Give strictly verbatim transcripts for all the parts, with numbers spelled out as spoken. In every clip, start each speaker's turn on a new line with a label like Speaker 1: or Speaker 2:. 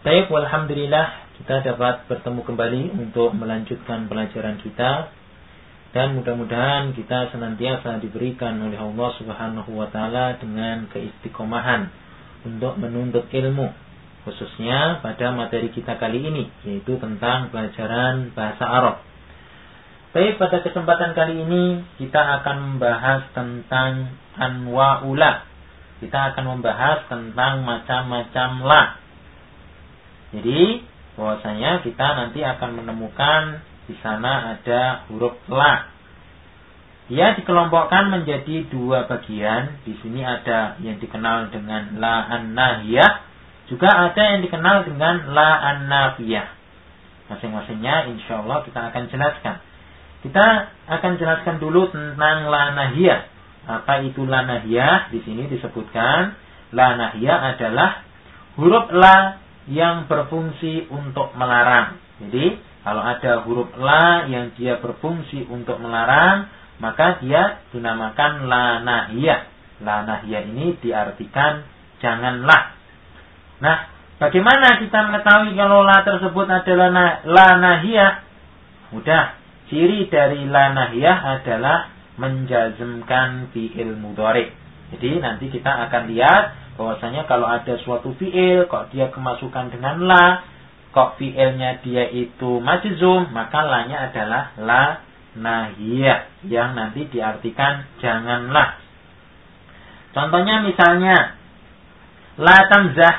Speaker 1: Baik, alhamdulillah kita dapat bertemu kembali untuk melanjutkan pelajaran kita, dan mudah-mudahan kita senantiasa diberikan oleh Allah Subhanahu wa taala dengan keistiqomahan untuk menuntut ilmu, khususnya pada materi kita kali ini, yaitu tentang pelajaran bahasa Arab. Baik, pada kesempatan kali ini kita akan membahas tentang anwa'ula. Kita akan membahas tentang macam-macam la. Jadi, bahwasanya kita nanti akan menemukan di sana ada huruf la. Dia dikelompokkan menjadi dua bagian. Di sini ada yang dikenal dengan la an-nahiyah, juga ada yang dikenal dengan la an-nafiyah. Masing-masingnya insyaallah kita akan jelaskan. Kita akan jelaskan dulu tentang la nahiyah. Apa itu la nahiyah? Di sini disebutkan la nahiyah adalah huruf la yang berfungsi untuk melarang. Jadi, kalau ada huruf la yang dia berfungsi untuk melarang, maka dia dinamakan la nahiyah. La nahiyah ini diartikan janganlah. Nah, bagaimana kita mengetahui kalau la tersebut adalah la nahiyah? Mudah. Ciri dari la nahiyah adalah menjazmkan fi'il mudhari'. Jadi nanti kita akan lihat bahwasanya kalau ada suatu fi'il kok dia kemasukan dengan la, kok fi'ilnya dia itu majzum, maka la-nya adalah la nahiyah yang nanti diartikan janganlah. Contohnya misalnya la tamzah,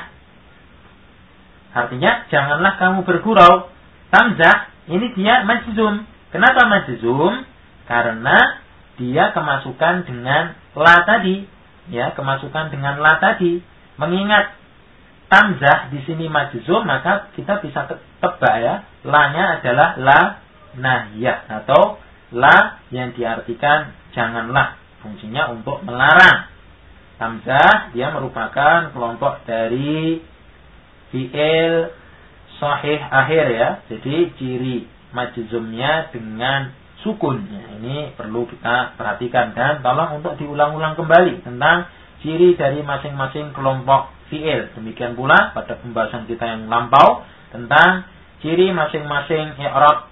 Speaker 1: artinya janganlah kamu bergurau. Tamzah ini dia majzum. Kenapa majzum? Karena dia kemasukan dengan la tadi. Ya, kemasukan dengan la tadi. Mengingat tamzah di sini majzum, maka kita bisa tebak ya, la-nya adalah la nahiyah atau la yang diartikan janganlah. Fungsinya untuk melarang. Tamzah dia merupakan kelompok dari fi'il sahih akhir ya. Jadi ciri majzumnya dengan sukun. Ya, ini perlu kita perhatikan dan tolong untuk diulang-ulang kembali tentang ciri dari masing-masing kelompok fi'il. Demikian pula pada pembahasan kita yang lampau tentang ciri masing-masing i'rab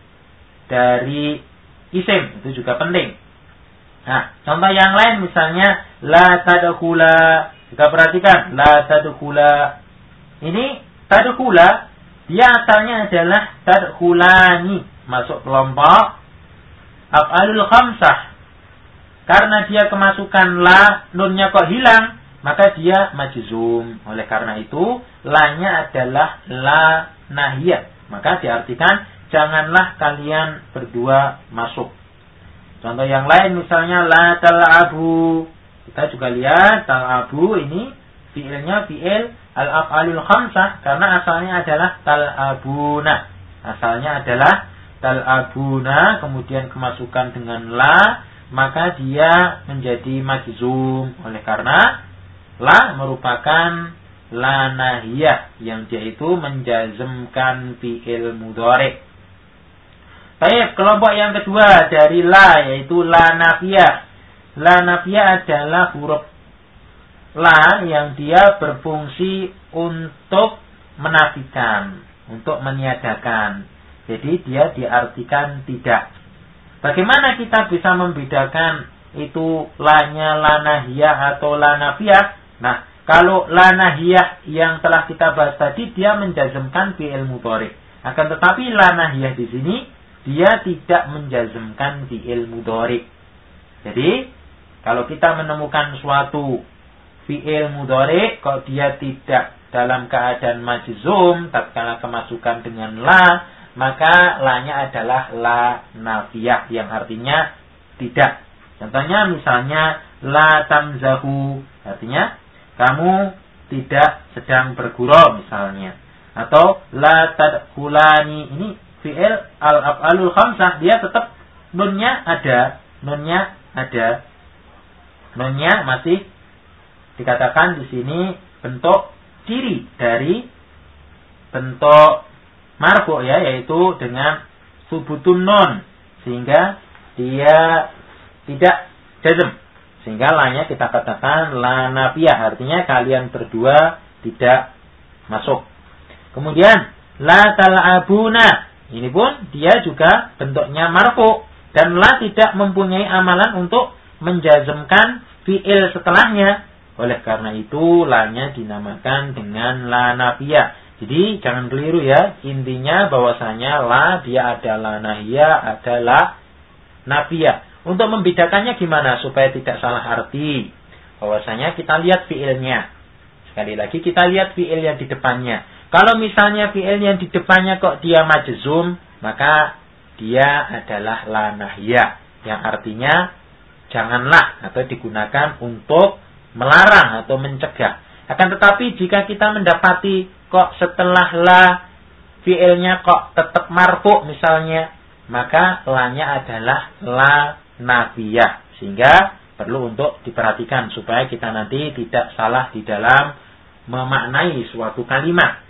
Speaker 1: dari isim, itu juga penting. Nah, contoh yang lain misalnya la tadkhula. Kita perhatikan la tadkhula. Ini tadkhula dia asalnya adalah tadkhulani, masuk kelompok af'alul khamsah. Karena dia kemasukan la, nunnya kok hilang, maka dia majzum. Oleh karena itu, la-nya adalah la nahiyah. Maka diartikan janganlah kalian berdua masuk. Contoh yang lain misalnya la tal'abu. Kita juga lihat tal'abu ini fi'ilnya fi'il al-af'alul khamsah karena asalnya adalah tal'abuna. Asalnya adalah tal'abuna, kemudian kemasukan dengan la, maka dia menjadi majzum. Oleh karena la merupakan la nahiyah yang dia itu menjazmkan fi'il mudhari'. Baik, kelompok yang kedua dari la yaitu la nafiyah. La nafiyah adalah huruf la yang dia berfungsi untuk menafikan, untuk meniadakan. Jadi dia diartikan tidak. Bagaimana kita bisa membedakan itu la-nya la nahiyah atau la nafiyah? Nah, kalau la nahiyah yang telah kita bahas tadi dia menjazmkan fi'il mudhari'. Akan tetapi la nahiyah di sini dia tidak menjazmkan fi'il mudhari'. Jadi, kalau kita menemukan suatu fi'il mudhari' kok dia tidak dalam keadaan majzum tatkala kemasukan dengan la, maka la-nya adalah la nafiyah yang artinya tidak. Contohnya misalnya la tamzahu, artinya kamu tidak sedang bergurau misalnya. Atau la tadkhulani, ini fi'il al-af'alul khamsah, dia tetap nunnya ada, nunnya ada. Nunnya masih dikatakan di sini bentuk ciri dari bentuk marfu ya, yaitu dengan subutun nun, sehingga dia tidak jazm, sehingga la-nya kita katakan la nafiyah, artinya kalian berdua tidak masuk. Kemudian la tal'abuna, ini pun dia juga bentuknya marfu, dan la tidak mempunyai amalan untuk menjazmkan fi'il setelahnya. Oleh karena itu la-nya dinamakan dengan la nafiyah. Jadi jangan keliru ya, intinya bahwasanya la dia ada la nahiyah, ada la nafiyah. Untuk membedakannya gimana supaya tidak salah arti? Bahwasanya kita lihat fi'ilnya. Sekali lagi kita lihat fi'il yang di depannya. Kalau misalnya fi'il yang di depannya kok dia majzum, maka dia adalah la nahiyah, yang artinya janganlah atau digunakan untuk melarang atau mencegah. Akan tetapi jika kita mendapati kok setelah la fi'ilnya kok tetap marfu misalnya, maka la-nya adalah la nafiyah. Sehingga perlu untuk diperhatikan supaya kita nanti tidak salah di dalam memaknai suatu kalimat.